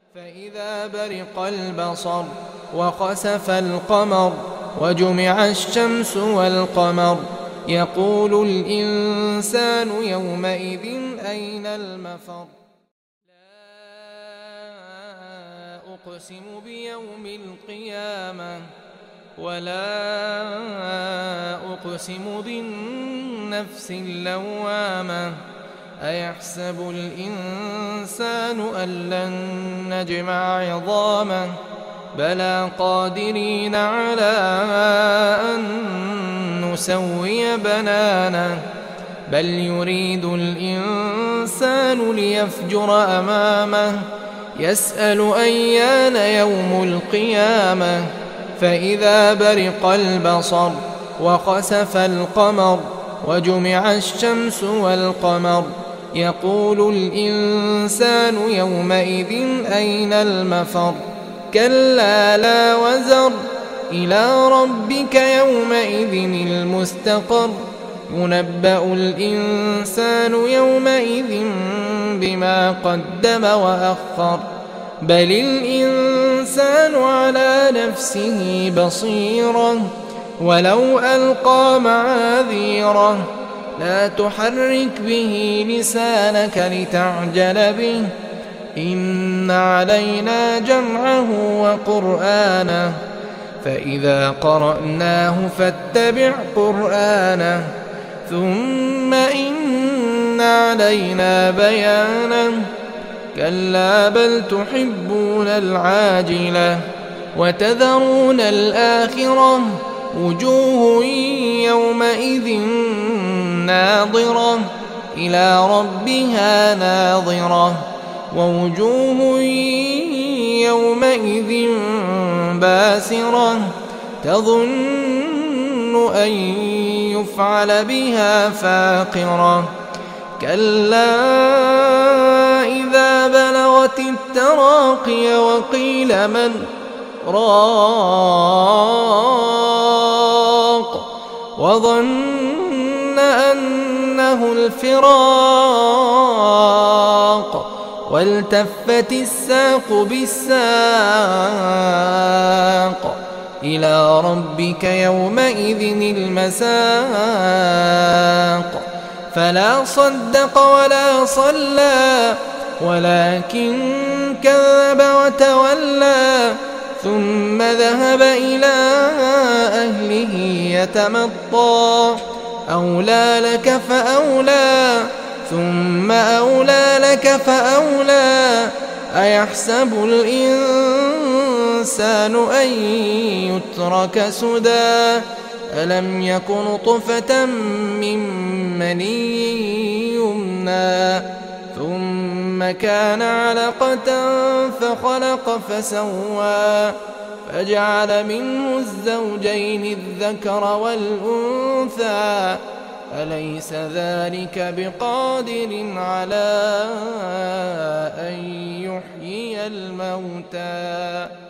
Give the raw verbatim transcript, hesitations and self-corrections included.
فإذا برق البصر وخسف القمر وجمع الشمس والقمر يقول الإنسان يومئذ أين المفر لا أقسم بيوم القيامة ولا أقسم بالنفس اللوامة أيحسب الإنسان أن لن نجمع عظامه بلى قادرين على أن نسوي بنانه بل يريد الإنسان ليفجر أمامه يسأل أيان يوم القيامة فإذا برق البصر وخسف القمر وجمع الشمس والقمر يقول الإنسان يومئذ أين المفر كلا لا وزر إلى ربك يومئذ المستقر ينبأ الإنسان يومئذ بما قدم وأخر بل الإنسان على نفسه بصيرة ولو ألقى معاذيره لا تحرك به لسانك لتعجل به إن علينا جمعه وقرآنه فإذا قرأناه فاتبع قرآنه ثم إن علينا بيانه كلا بل تحبون العاجلة وتذرون الآخرة وجوه يومئذ ناظرة إلى ربها ناظرة ووجوه يومئذ باسرة تظن أن يفعل بها فاقرة كلا إذا بلغت التراقي وقيل من راق وظن أنه الفراق والتفت الساق بالساق إلى ربك يومئذ المساق فلا صدق ولا صلى ولكن كذب وتولى ثم ذهب إلى أهله يتمطى أولى لك فأولى ثم أولى لك فأولى أيحسب الإنسان أن يترك سدى ألم يك نطفة من مني يمنى ثم كان علقة فخلق فسوى فجعل منه الزوجين الذكر والأنثى أليس ذلك بقادر على أن يحيي الموتى